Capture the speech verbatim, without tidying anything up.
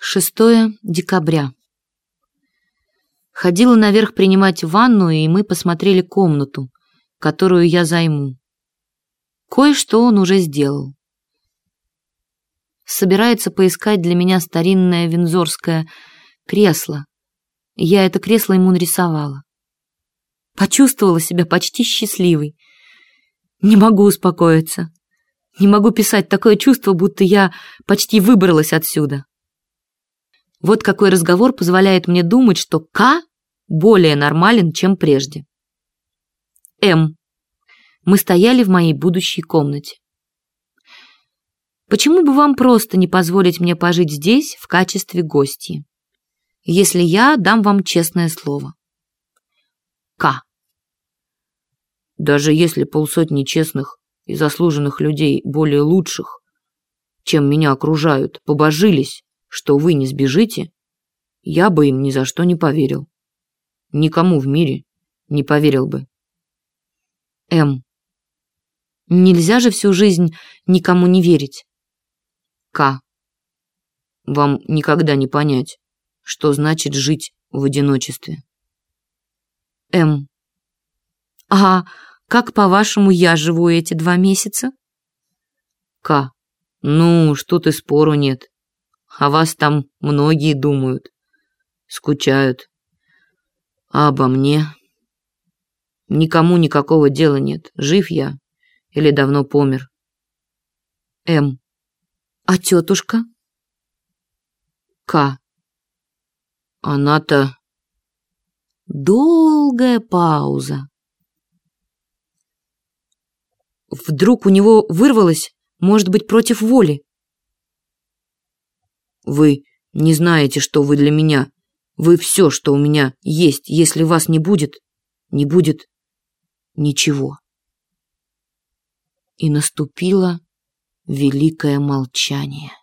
шестое декабря. Ходила наверх принимать ванну, и мы посмотрели комнату, которую я займу. Кое-что он уже сделал. Собирается поискать для меня старинное виндзорское кресло. Я это кресло ему нарисовала. Почувствовала себя почти счастливой. Не могу успокоиться. Не могу писать, такое чувство, будто я почти выбралась отсюда. Вот какой разговор позволяет мне думать, что К более нормален, чем прежде. М. Мы стояли в моей будущей комнате. Почему бы вам просто не позволить мне пожить здесь в качестве гостьи, если я дам вам честное слово? К. Даже если полсотни честных и заслуженных людей, более лучших, чем меня окружают, побожились, что вы не сбежите, я бы им ни за что не поверил. Никому в мире не поверил бы. М. Нельзя же всю жизнь никому не верить. К. Вам никогда не понять, что значит жить в одиночестве. М. А как, по-вашему, я живу эти два месяца? К. Ну, что ты, спору нет. О вас там многие думают, скучают. А обо мне? Никому никакого дела нет, жив я или давно помер. М. А тетушка? К. Она-то... Долгая пауза. Вдруг у него вырвалось, может быть, против воли. Вы не знаете, что вы для меня. Вы все, что у меня есть. Если вас не будет, не будет ничего. И наступило великое молчание.